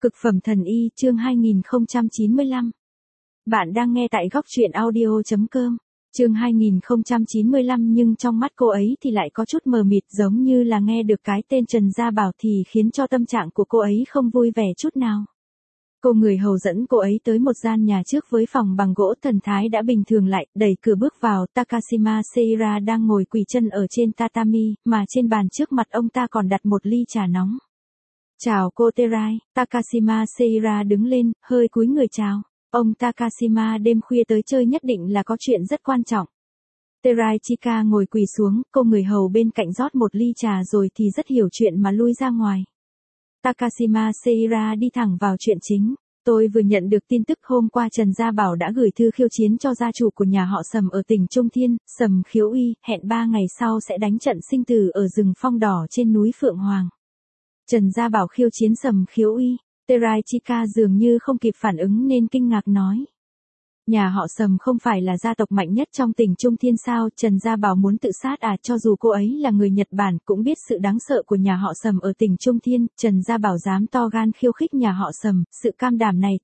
Cực phẩm thần y chương 2095. Bạn đang nghe tại góc truyện audio.com. Chương 2095 nhưng trong mắt cô ấy thì lại có chút mờ mịt, giống như là nghe được cái tên Trần Gia Bảo thì khiến cho tâm trạng của cô ấy không vui vẻ chút nào. Cô người hầu dẫn cô ấy tới một gian nhà trước với phòng bằng gỗ, thần thái đã bình thường lại, đẩy cửa bước vào. Takashima Seira đang ngồi quỳ chân ở trên tatami, mà trên bàn trước mặt ông ta còn đặt một ly trà nóng. Chào cô Terai. Takashima Seira đứng lên, hơi cúi người chào. Ông Takashima đêm khuya tới chơi nhất định là có chuyện rất quan trọng. Terai Chika ngồi quỳ xuống, cô người hầu bên cạnh rót một ly trà rồi thì rất hiểu chuyện mà lui ra ngoài. Takashima Seira đi thẳng vào chuyện chính. Tôi vừa nhận được tin tức hôm qua Trần Gia Bảo đã gửi thư khiêu chiến cho gia chủ của nhà họ Sầm ở tỉnh Trung Thiên, Sầm Khiếu Uy, hẹn 3 ngày sau sẽ đánh trận sinh tử ở rừng phong đỏ trên núi Phượng Hoàng. Trần Gia Bảo khiêu chiến Sầm Khiếu Uy. Terai Chika dường như không kịp phản ứng nên kinh ngạc nói. Nhà họ Sầm không phải là gia tộc mạnh nhất trong tỉnh Trung Thiên sao? Trần Gia Bảo muốn tự sát à? Cho dù cô ấy là người Nhật Bản cũng biết sự đáng sợ của nhà họ Sầm ở tỉnh Trung Thiên. Trần Gia Bảo dám to gan khiêu khích nhà họ Sầm, sự cam đảm này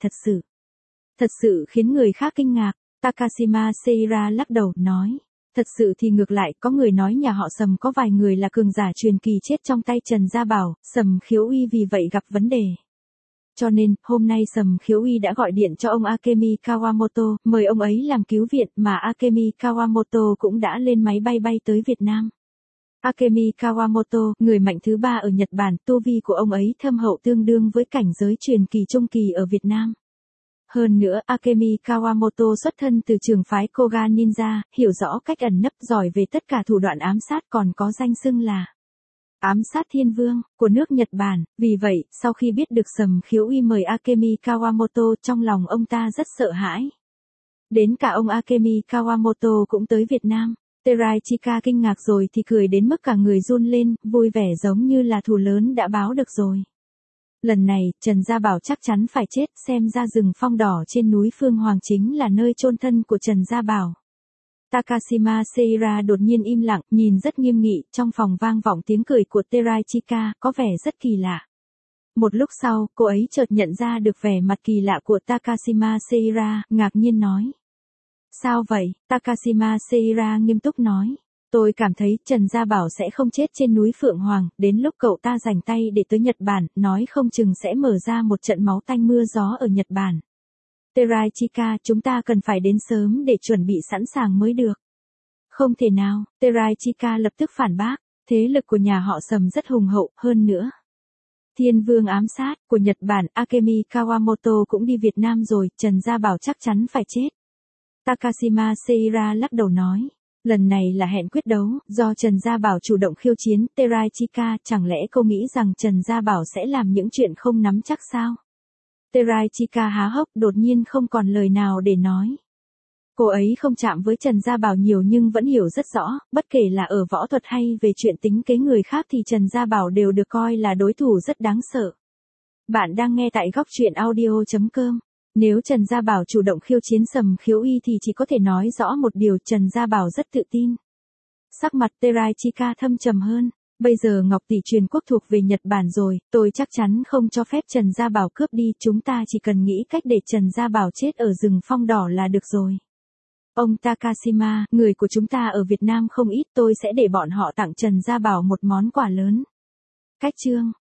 thật sự khiến người khác kinh ngạc. Takashima Seira lắc đầu nói. Thật sự thì ngược lại, có người nói nhà họ Sầm có vài người là cường giả truyền kỳ chết trong tay Trần Gia Bảo, Sầm Khiếu Uy vì vậy gặp vấn đề. Cho nên, hôm nay Sầm Khiếu Uy đã gọi điện cho ông Akemi Kawamoto, mời ông ấy làm cứu viện, mà Akemi Kawamoto cũng đã lên máy bay bay tới Việt Nam. Akemi Kawamoto, người mạnh thứ 3 ở Nhật Bản, tu vi của ông ấy thâm hậu tương đương với cảnh giới truyền kỳ trung kỳ ở Việt Nam. Hơn nữa, Akemi Kawamoto xuất thân từ trường phái Koga Ninja, hiểu rõ cách ẩn nấp, giỏi về tất cả thủ đoạn ám sát, còn có danh xưng là ám sát thiên vương của nước Nhật Bản. Vì vậy, sau khi biết được Sầm Khiếu Uy mời Akemi Kawamoto, trong lòng ông ta rất sợ hãi. Đến cả ông Akemi Kawamoto cũng tới Việt Nam. Terai Chika kinh ngạc rồi thì cười đến mức cả người run lên, vui vẻ giống như là thù lớn đã báo được rồi. Lần này, Trần Gia Bảo chắc chắn phải chết, xem ra rừng phong đỏ trên núi Phương Hoàng chính là nơi chôn thân của Trần Gia Bảo. Takashima Seira đột nhiên im lặng, nhìn rất nghiêm nghị, trong phòng vang vọng tiếng cười của Terai Chika, có vẻ rất kỳ lạ. Một lúc sau, cô ấy chợt nhận ra được vẻ mặt kỳ lạ của Takashima Seira, ngạc nhiên nói. Sao vậy? Takashima Seira nghiêm túc nói. Tôi cảm thấy Trần Gia Bảo sẽ không chết trên núi Phượng Hoàng, đến lúc cậu ta rảnh tay để tới Nhật Bản, nói không chừng sẽ mở ra một trận máu tanh mưa gió ở Nhật Bản. Terai Chika, chúng ta cần phải đến sớm để chuẩn bị sẵn sàng mới được. Không thể nào, Terai Chika lập tức phản bác, thế lực của nhà họ Sầm rất hùng hậu, hơn nữa. Thiên vương ám sát của Nhật Bản, Akemi Kawamoto cũng đi Việt Nam rồi, Trần Gia Bảo chắc chắn phải chết. Takashima Seira lắc đầu nói. Lần này là hẹn quyết đấu, do Trần Gia Bảo chủ động khiêu chiến. Terai Chika, chẳng lẽ cô nghĩ rằng Trần Gia Bảo sẽ làm những chuyện không nắm chắc sao? Terai Chika há hốc, đột nhiên không còn lời nào để nói. Cô ấy không chạm với Trần Gia Bảo nhiều nhưng vẫn hiểu rất rõ, bất kể là ở võ thuật hay về chuyện tính kế người khác thì Trần Gia Bảo đều được coi là đối thủ rất đáng sợ. Bạn đang nghe tại góc truyện audio.com. Nếu Trần Gia Bảo chủ động khiêu chiến Sầm Khiếu Uy thì chỉ có thể nói rõ một điều, Trần Gia Bảo rất tự tin. Sắc mặt Terai Chika thâm trầm hơn. Bây giờ Ngọc Tỷ truyền quốc thuộc về Nhật Bản rồi, tôi chắc chắn không cho phép Trần Gia Bảo cướp đi, chúng ta chỉ cần nghĩ cách để Trần Gia Bảo chết ở rừng phong đỏ là được rồi. Ông Takashima, người của chúng ta ở Việt Nam không ít, tôi sẽ để bọn họ tặng Trần Gia Bảo một món quà lớn. Cách chương.